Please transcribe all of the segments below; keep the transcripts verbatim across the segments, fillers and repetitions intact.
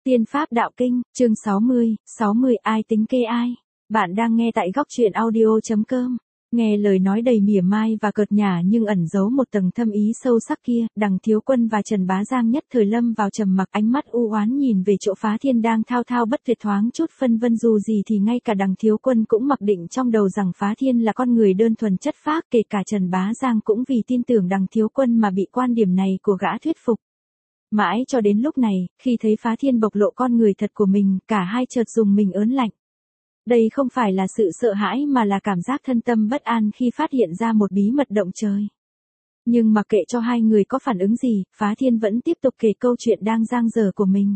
Tiên Pháp Đạo Kinh, chương sáu mươi, sáu mươi ai tính kê ai. Bạn đang nghe tại góc truyện audio.com. Nghe lời nói đầy mỉa mai và cợt nhả nhưng ẩn giấu một tầng thâm ý sâu sắc kia, Đằng Thiếu Quân và Trần Bá Giang nhất thời lâm vào trầm mặc, ánh mắt u oán nhìn về chỗ Phá Thiên đang thao thao bất tuyệt, thoáng chút phân vân. Dù gì thì ngay cả Đằng Thiếu Quân cũng mặc định trong đầu rằng Phá Thiên là con người đơn thuần chất phác, kể cả Trần Bá Giang cũng vì tin tưởng Đằng Thiếu Quân mà bị quan điểm này của gã thuyết phục. Mãi cho đến lúc này, khi thấy Phá Thiên bộc lộ con người thật của mình, cả hai chợt dùng mình ớn lạnh. Đây không phải là sự sợ hãi mà là cảm giác thân tâm bất an khi phát hiện ra một bí mật động trời. Nhưng mặc kệ cho hai người có phản ứng gì, Phá Thiên vẫn tiếp tục kể câu chuyện đang dang dở của mình.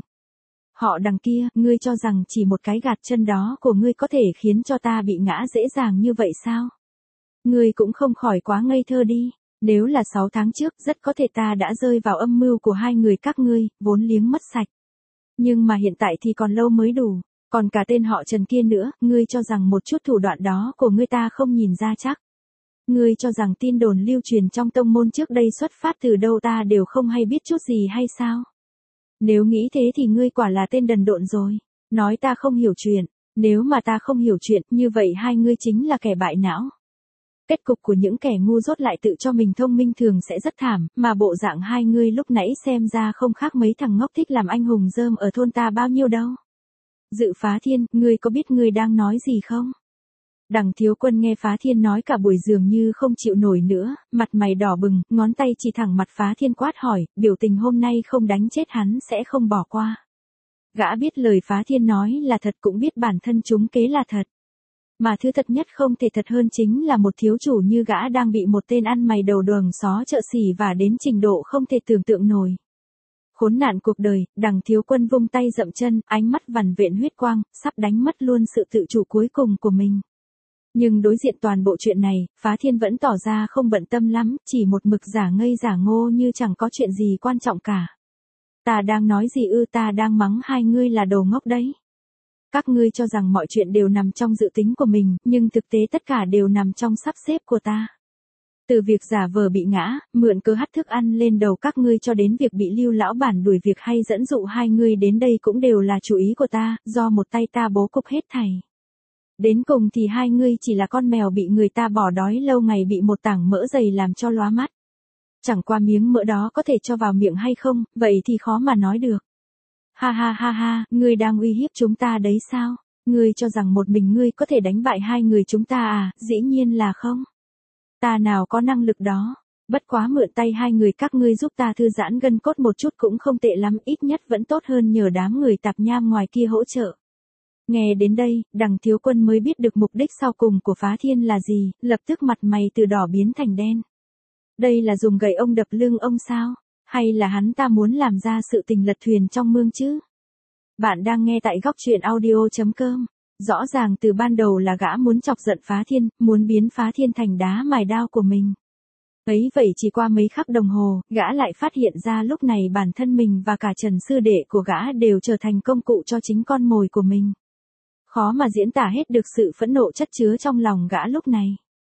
Họ đằng kia, ngươi cho rằng chỉ một cái gạt chân đó của ngươi có thể khiến cho ta bị ngã dễ dàng như vậy sao? Ngươi cũng không khỏi quá ngây thơ đi. Nếu là sáu tháng trước, rất có thể ta đã rơi vào âm mưu của hai người các ngươi, vốn liếng mất sạch. Nhưng mà hiện tại thì còn lâu mới đủ. Còn cả tên họ Trần kia nữa, ngươi cho rằng một chút thủ đoạn đó của ngươi ta không nhìn ra chắc. Ngươi cho rằng tin đồn lưu truyền trong tông môn trước đây xuất phát từ đâu ta đều không hay biết chút gì hay sao? Nếu nghĩ thế thì ngươi quả là tên đần độn rồi. Nói ta không hiểu chuyện. Nếu mà ta không hiểu chuyện, như vậy hai ngươi chính là kẻ bại não. Kết cục của những kẻ ngu dốt lại tự cho mình thông minh thường sẽ rất thảm, mà bộ dạng hai ngươi lúc nãy xem ra không khác mấy thằng ngốc thích làm anh hùng rơm ở thôn ta bao nhiêu đâu. Dự Phá Thiên, ngươi có biết ngươi đang nói gì không? Đằng Thiếu Quân nghe Phá Thiên nói cả buổi dường như không chịu nổi nữa, mặt mày đỏ bừng, ngón tay chỉ thẳng mặt Phá Thiên quát hỏi, biểu tình hôm nay không đánh chết hắn sẽ không bỏ qua. Gã biết lời Phá Thiên nói là thật, cũng biết bản thân chúng kế là thật. Mà thứ thật nhất không thể thật hơn chính là một thiếu chủ như gã đang bị một tên ăn mày đầu đường xó chợ xỉ và đến trình độ không thể tưởng tượng nổi. Khốn nạn cuộc đời, Đằng Thiếu Quân vung tay dậm chân, ánh mắt vằn vện huyết quang, sắp đánh mất luôn sự tự chủ cuối cùng của mình. Nhưng đối diện toàn bộ chuyện này, Phá Thiên vẫn tỏ ra không bận tâm lắm, chỉ một mực giả ngây giả ngô như chẳng có chuyện gì quan trọng cả. Ta đang nói gì ư? Ta đang mắng hai ngươi là đồ ngốc đấy. Các ngươi cho rằng mọi chuyện đều nằm trong dự tính của mình, nhưng thực tế tất cả đều nằm trong sắp xếp của ta. Từ việc giả vờ bị ngã, mượn cớ hắt thức ăn lên đầu các ngươi cho đến việc bị Lưu lão bản đuổi việc hay dẫn dụ hai ngươi đến đây cũng đều là chủ ý của ta, do một tay ta bố cục hết thảy. Đến cùng thì hai ngươi chỉ là con mèo bị người ta bỏ đói lâu ngày bị một tảng mỡ dày làm cho lóa mắt. Chẳng qua miếng mỡ đó có thể cho vào miệng hay không, vậy thì khó mà nói được. Ha ha ha ha, ngươi đang uy hiếp chúng ta đấy sao? Ngươi cho rằng một mình ngươi có thể đánh bại hai người chúng ta à? Dĩ nhiên là không. Ta nào có năng lực đó. Bất quá mượn tay hai người các ngươi giúp ta thư giãn gân cốt một chút cũng không tệ lắm, ít nhất vẫn tốt hơn nhờ đám người tạp nham ngoài kia hỗ trợ. Nghe đến đây, Đằng Thiếu Quân mới biết được mục đích sau cùng của Phá Thiên là gì, lập tức mặt mày từ đỏ biến thành đen. Đây là dùng gậy ông đập lưng ông sao? Hay là hắn ta muốn làm ra sự tình lật thuyền trong mương chứ? Bạn đang nghe tại góc truyện audio.com. Rõ ràng từ ban đầu là gã muốn chọc giận Phá Thiên, muốn biến Phá Thiên thành đá mài đao của mình. Ấy vậy chỉ qua mấy khắc đồng hồ, gã lại phát hiện ra lúc này bản thân mình và cả Trần sư đệ của gã đều trở thành công cụ cho chính con mồi của mình. Khó mà diễn tả hết được sự phẫn nộ chất chứa trong lòng gã lúc này.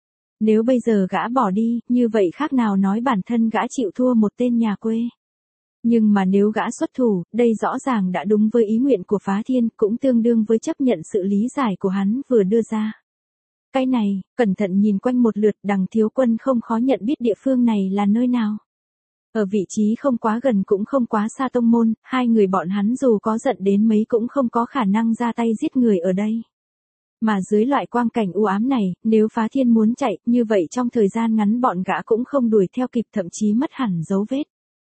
Nếu bây giờ gã bỏ đi, như vậy khác nào nói bản thân gã chịu thua một tên nhà quê. Nhưng mà nếu gã xuất thủ, đây rõ ràng đã đúng với ý nguyện của Phá Thiên, cũng tương đương với chấp nhận sự lý giải của hắn vừa đưa ra. Cái này, cẩn thận nhìn quanh một lượt, Đằng Thiếu Quân không khó nhận biết địa phương này là nơi nào. Ở vị trí không quá gần cũng không quá xa tông môn, hai người bọn hắn dù có giận đến mấy cũng không có khả năng ra tay giết người ở đây. Mà dưới loại quang cảnh u ám này, nếu Phá Thiên muốn chạy, như vậy trong thời gian ngắn bọn gã cũng không đuổi theo kịp, thậm chí mất hẳn dấu vết.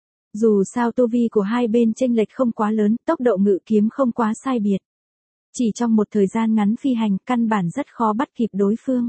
Dù sao tu vi của hai bên chênh lệch không quá lớn, tốc độ ngự kiếm không quá sai biệt. Chỉ trong một thời gian ngắn phi hành, căn bản rất khó bắt kịp đối phương.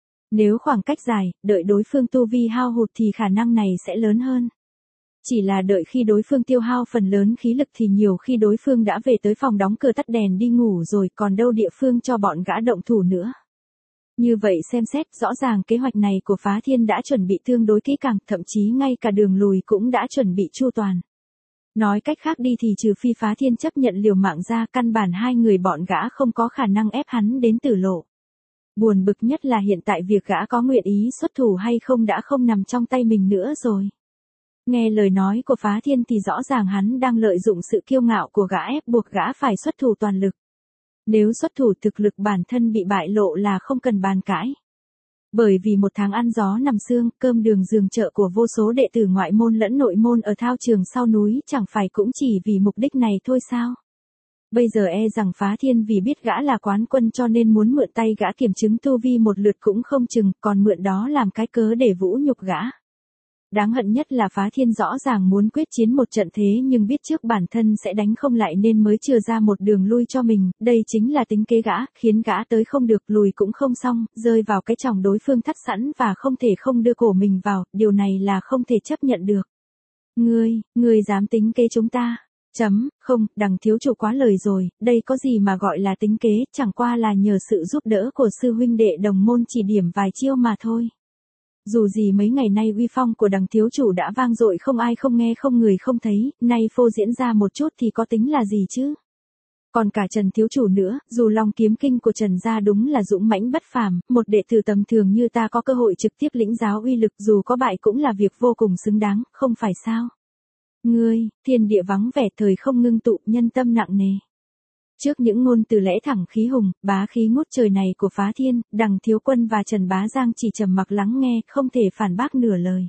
Nếu khoảng cách dài, đợi đối phương tu vi hao hụt thì khả năng này sẽ lớn hơn. Chỉ là đợi khi đối phương tiêu hao phần lớn khí lực thì nhiều khi đối phương đã về tới phòng đóng cửa tắt đèn đi ngủ rồi, còn đâu địa phương cho bọn gã động thủ nữa. Như vậy xem xét, rõ ràng kế hoạch này của Phá Thiên đã chuẩn bị tương đối kỹ càng, thậm chí ngay cả đường lùi cũng đã chuẩn bị chu toàn. Nói cách khác đi thì trừ phi Phá Thiên chấp nhận liều mạng ra, căn bản hai người bọn gã không có khả năng ép hắn đến tử lộ. Buồn bực nhất là hiện tại việc gã có nguyện ý xuất thủ hay không đã không nằm trong tay mình nữa rồi. Nghe lời nói của Phá Thiên thì rõ ràng hắn đang lợi dụng sự kiêu ngạo của gã ép buộc gã phải xuất thủ toàn lực. Nếu xuất thủ thực lực bản thân bị bại lộ là không cần bàn cãi. Bởi vì một tháng ăn gió nằm sương, cơm đường giường chợ của vô số đệ tử ngoại môn lẫn nội môn ở thao trường sau núi chẳng phải cũng chỉ vì mục đích này thôi sao? Bây giờ e rằng Phá Thiên vì biết gã là quán quân cho nên muốn mượn tay gã kiểm chứng tu vi một lượt cũng không chừng, còn mượn đó làm cái cớ để vũ nhục gã. Đáng hận nhất là Phá Thiên rõ ràng muốn quyết chiến một trận thế nhưng biết trước bản thân sẽ đánh không lại nên mới chừa ra một đường lui cho mình, đây chính là tính kế gã, khiến gã tới không được lùi cũng không xong, rơi vào cái chòng đối phương thắt sẵn và không thể không đưa cổ mình vào, điều này là không thể chấp nhận được. Ngươi, ngươi dám tính kế chúng ta? Chấm, không, Đằng thiếu chủ quá lời rồi, đây có gì mà gọi là tính kế, chẳng qua là nhờ sự giúp đỡ của sư huynh đệ đồng môn chỉ điểm vài chiêu mà thôi. Dù gì mấy ngày nay uy phong của Đằng thiếu chủ đã vang dội không ai không nghe không người không thấy, nay phô diễn ra một chút thì có tính là gì chứ? Còn cả Trần thiếu chủ nữa, dù Long kiếm kinh của Trần gia đúng là dũng mãnh bất phàm, một đệ tử tầm thường như ta có cơ hội trực tiếp lĩnh giáo uy lực dù có bại cũng là việc vô cùng xứng đáng, không phải sao? Ngươi, thiên địa vắng vẻ thời không ngưng tụ, nhân tâm nặng nề. Trước những ngôn từ lẽ thẳng khí hùng, bá khí ngút trời này của Phá Thiên, Đằng thiếu quân và Trần Bá Giang chỉ trầm mặc lắng nghe, không thể phản bác nửa lời.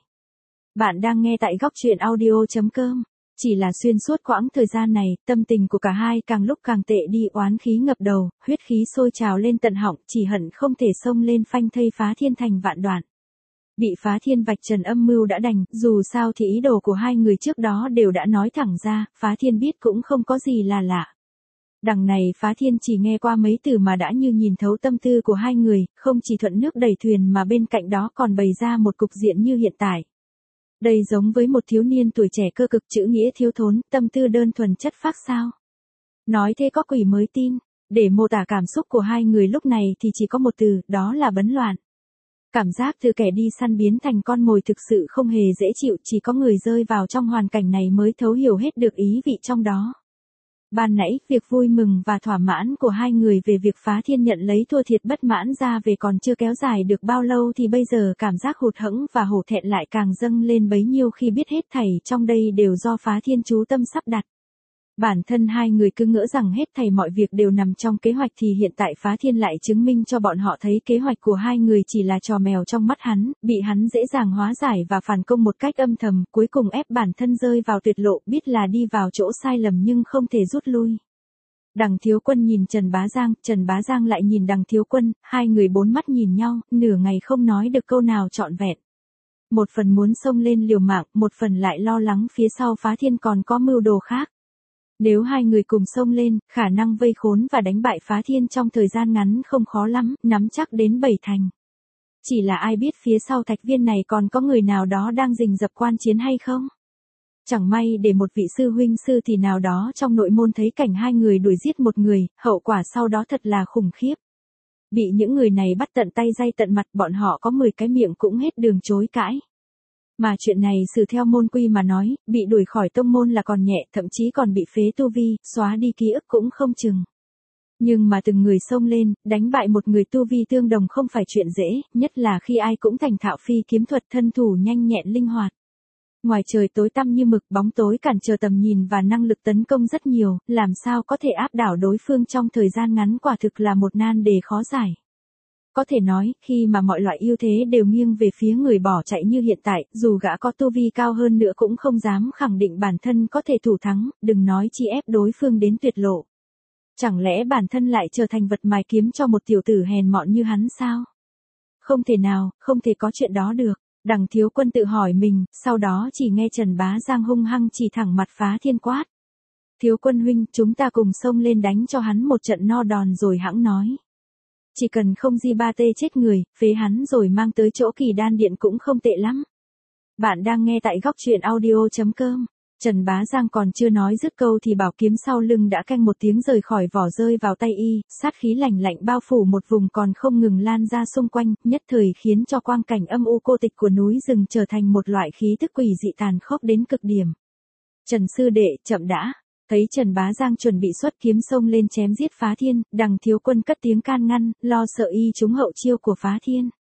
Bạn đang nghe tại góc truyện audio chấm com. Chỉ là xuyên suốt quãng thời gian này, tâm tình của cả hai càng lúc càng tệ đi, oán khí ngập đầu, huyết khí sôi trào lên tận họng, chỉ hận không thể xông lên phanh thây Phá Thiên thành vạn đoạn. Bị Phá Thiên vạch trần âm mưu đã đành, dù sao thì ý đồ của hai người trước đó đều đã nói thẳng ra, Phá Thiên biết cũng không có gì là lạ. Đằng này Phá Thiên chỉ nghe qua mấy từ mà đã như nhìn thấu tâm tư của hai người, không chỉ thuận nước đẩy thuyền mà bên cạnh đó còn bày ra một cục diện như hiện tại. Đây giống với một thiếu niên tuổi trẻ cơ cực chữ nghĩa thiếu thốn, tâm tư đơn thuần chất phác sao. Nói thế có quỷ mới tin, để mô tả cảm xúc của hai người lúc này thì chỉ có một từ, đó là bấn loạn. Cảm giác từ kẻ đi săn biến thành con mồi thực sự không hề dễ chịu, chỉ có người rơi vào trong hoàn cảnh này mới thấu hiểu hết được ý vị trong đó. Ban nãy, việc vui mừng và thỏa mãn của hai người về việc Phá Thiên nhận lấy thua thiệt bất mãn ra về còn chưa kéo dài được bao lâu thì bây giờ cảm giác hụt hẫng và hổ thẹn lại càng dâng lên bấy nhiêu khi biết hết thảy trong đây đều do Phá Thiên chú tâm sắp đặt. Bản thân hai người cứ ngỡ rằng hết thảy mọi việc đều nằm trong kế hoạch thì hiện tại Phá Thiên lại chứng minh cho bọn họ thấy kế hoạch của hai người chỉ là trò mèo trong mắt hắn, bị hắn dễ dàng hóa giải và phản công một cách âm thầm, cuối cùng ép bản thân rơi vào tuyệt lộ, biết là đi vào chỗ sai lầm nhưng không thể rút lui. Đằng thiếu quân nhìn Trần Bá Giang, Trần Bá Giang lại nhìn đằng thiếu quân, hai người bốn mắt nhìn nhau, nửa ngày không nói được câu nào trọn vẹn. Một phần muốn xông lên liều mạng, một phần lại lo lắng phía sau Phá Thiên còn có mưu đồ khác. Nếu hai người cùng xông lên, khả năng vây khốn và đánh bại Phá Thiên trong thời gian ngắn không khó lắm, nắm chắc đến bảy thành. Chỉ là ai biết phía sau Thạch Viên này còn có người nào đó đang rình rập quan chiến hay không? Chẳng may để một vị sư huynh sư thì nào đó trong nội môn thấy cảnh hai người đuổi giết một người, hậu quả sau đó thật là khủng khiếp. Bị những người này bắt tận tay day tận mặt, bọn họ có mười cái miệng cũng hết đường chối cãi. Mà chuyện này xử theo môn quy mà nói, bị đuổi khỏi tông môn là còn nhẹ, thậm chí còn bị phế tu vi, xóa đi ký ức cũng không chừng. Nhưng mà từng người xông lên, đánh bại một người tu vi tương đồng không phải chuyện dễ, nhất là khi ai cũng thành thạo phi kiếm thuật, thân thủ nhanh nhẹn linh hoạt. Ngoài trời tối tăm như mực, bóng tối cản trở tầm nhìn và năng lực tấn công rất nhiều, làm sao có thể áp đảo đối phương trong thời gian ngắn quả thực là một nan đề khó giải. Có thể nói, khi mà mọi loại ưu thế đều nghiêng về phía người bỏ chạy như hiện tại, dù gã có tu vi cao hơn nữa cũng không dám khẳng định bản thân có thể thủ thắng, đừng nói chi ép đối phương đến tuyệt lộ. Chẳng lẽ bản thân lại trở thành vật mài kiếm cho một tiểu tử hèn mọn như hắn sao? Không thể nào, không thể có chuyện đó được. Đằng thiếu quân tự hỏi mình, sau đó chỉ nghe Trần Bá Giang hung hăng chỉ thẳng mặt Phá Thiên quát. Thiếu quân huynh, chúng ta cùng xông lên đánh cho hắn một trận no đòn rồi hẵng nói. Chỉ cần không di ba tê chết người, phế hắn rồi mang tới chỗ Kỳ Đan Điện cũng không tệ lắm. Bạn đang nghe tại góc truyện audio chấm com. Trần Bá Giang còn chưa nói dứt câu thì bảo kiếm sau lưng đã canh một tiếng rời khỏi vỏ rơi vào tay y, sát khí lạnh lạnh bao phủ một vùng còn không ngừng lan ra xung quanh, nhất thời khiến cho quang cảnh âm u cô tịch của núi rừng trở thành một loại khí tức quỷ dị tàn khốc đến cực điểm. Trần sư đệ, chậm đã. Thấy Trần Bá Giang chuẩn bị xuất kiếm xông lên chém giết Phá Thiên, đằng thiếu quân cất tiếng can ngăn, lo sợ y trúng hậu chiêu của Phá Thiên.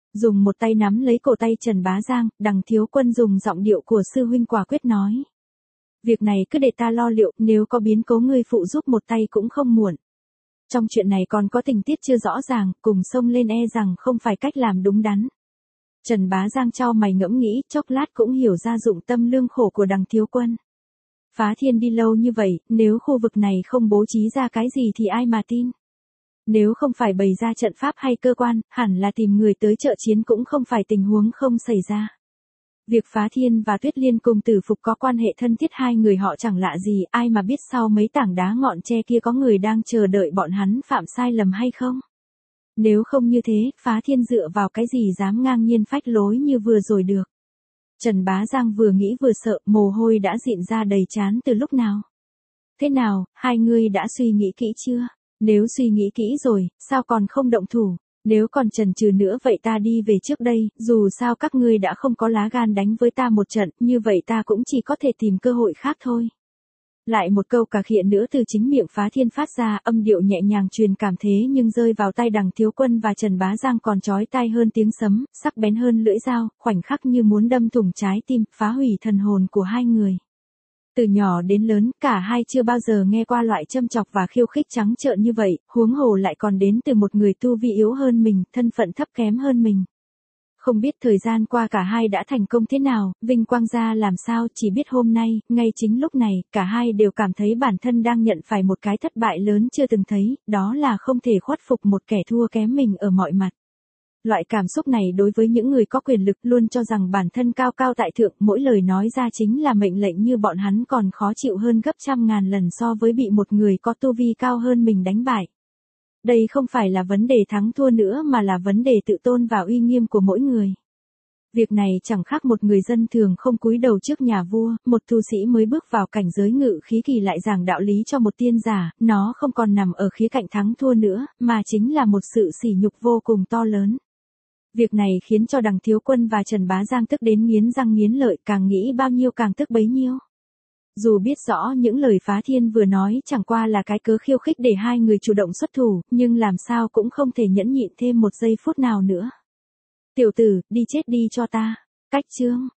Dùng một tay nắm lấy cổ tay Trần Bá Giang, Đằng Thiếu Quân dùng giọng điệu của sư huynh quả quyết nói. Việc này cứ để ta lo liệu, nếu có biến cố ngươi phụ giúp một tay cũng không muộn. Trong chuyện này còn có tình tiết chưa rõ ràng, cùng xông lên e rằng không phải cách làm đúng đắn. Trần Bá Giang chau mày ngẫm nghĩ, chốc lát cũng hiểu ra dụng tâm lương khổ của Đằng Thiếu Quân. Phá Thiên đi lâu như vậy, nếu khu vực này không bố trí ra cái gì thì ai mà tin. Nếu không phải bày ra trận pháp hay cơ quan, hẳn là tìm người tới trợ chiến cũng không phải tình huống không xảy ra. Việc Phá Thiên và Tuyết Liên cùng Tử Phục có quan hệ thân thiết, hai người họ chẳng lạ gì, ai mà biết sau mấy tảng đá ngọn tre kia có người đang chờ đợi bọn hắn phạm sai lầm hay không. Nếu không như thế, Phá Thiên dựa vào cái gì dám ngang nhiên phách lối như vừa rồi được. Trần Bá Giang vừa nghĩ vừa sợ, mồ hôi đã dịn ra đầy trán từ lúc nào. Thế nào, hai người đã suy nghĩ kỹ chưa? Nếu suy nghĩ kỹ rồi, sao còn không động thủ? Nếu còn chần chừ nữa vậy ta đi về trước đây, dù sao các ngươi đã không có lá gan đánh với ta một trận, như vậy ta cũng chỉ có thể tìm cơ hội khác thôi. Lại một câu cà khịa nữa từ chính miệng Phá Thiên phát ra, âm điệu nhẹ nhàng truyền cảm thế nhưng rơi vào tai Đằng Thiếu Quân và Trần Bá Giang còn chói tai hơn tiếng sấm, sắc bén hơn lưỡi dao, khoảnh khắc như muốn đâm thủng trái tim, phá hủy thần hồn của hai người. Từ nhỏ đến lớn, cả hai chưa bao giờ nghe qua loại châm chọc và khiêu khích trắng trợn như vậy, huống hồ lại còn đến từ một người tu vi yếu hơn mình, thân phận thấp kém hơn mình. Không biết thời gian qua cả hai đã thành công thế nào, vinh quang ra làm sao, chỉ biết hôm nay, ngay chính lúc này, cả hai đều cảm thấy bản thân đang nhận phải một cái thất bại lớn chưa từng thấy, đó là không thể khuất phục một kẻ thua kém mình ở mọi mặt. Loại cảm xúc này đối với những người có quyền lực luôn cho rằng bản thân cao cao tại thượng, mỗi lời nói ra chính là mệnh lệnh như bọn hắn còn khó chịu hơn gấp trăm ngàn lần so với bị một người có tu vi cao hơn mình đánh bại. Đây không phải là vấn đề thắng thua nữa mà là vấn đề tự tôn và uy nghiêm của mỗi người. Việc này chẳng khác một người dân thường không cúi đầu trước nhà vua, một tu sĩ mới bước vào cảnh giới ngự khí kỳ lại giảng đạo lý cho một tiên giả, nó không còn nằm ở khía cạnh thắng thua nữa, mà chính là một sự sỉ nhục vô cùng to lớn. Việc này khiến cho Đằng Thiếu Quân và Trần Bá Giang tức đến nghiến răng nghiến lợi, càng nghĩ bao nhiêu càng tức bấy nhiêu. Dù biết rõ những lời Phá Thiên vừa nói chẳng qua là cái cớ khiêu khích để hai người chủ động xuất thủ, nhưng làm sao cũng không thể nhẫn nhịn thêm một giây phút nào nữa. Tiểu tử, đi chết đi cho ta. Cách chương.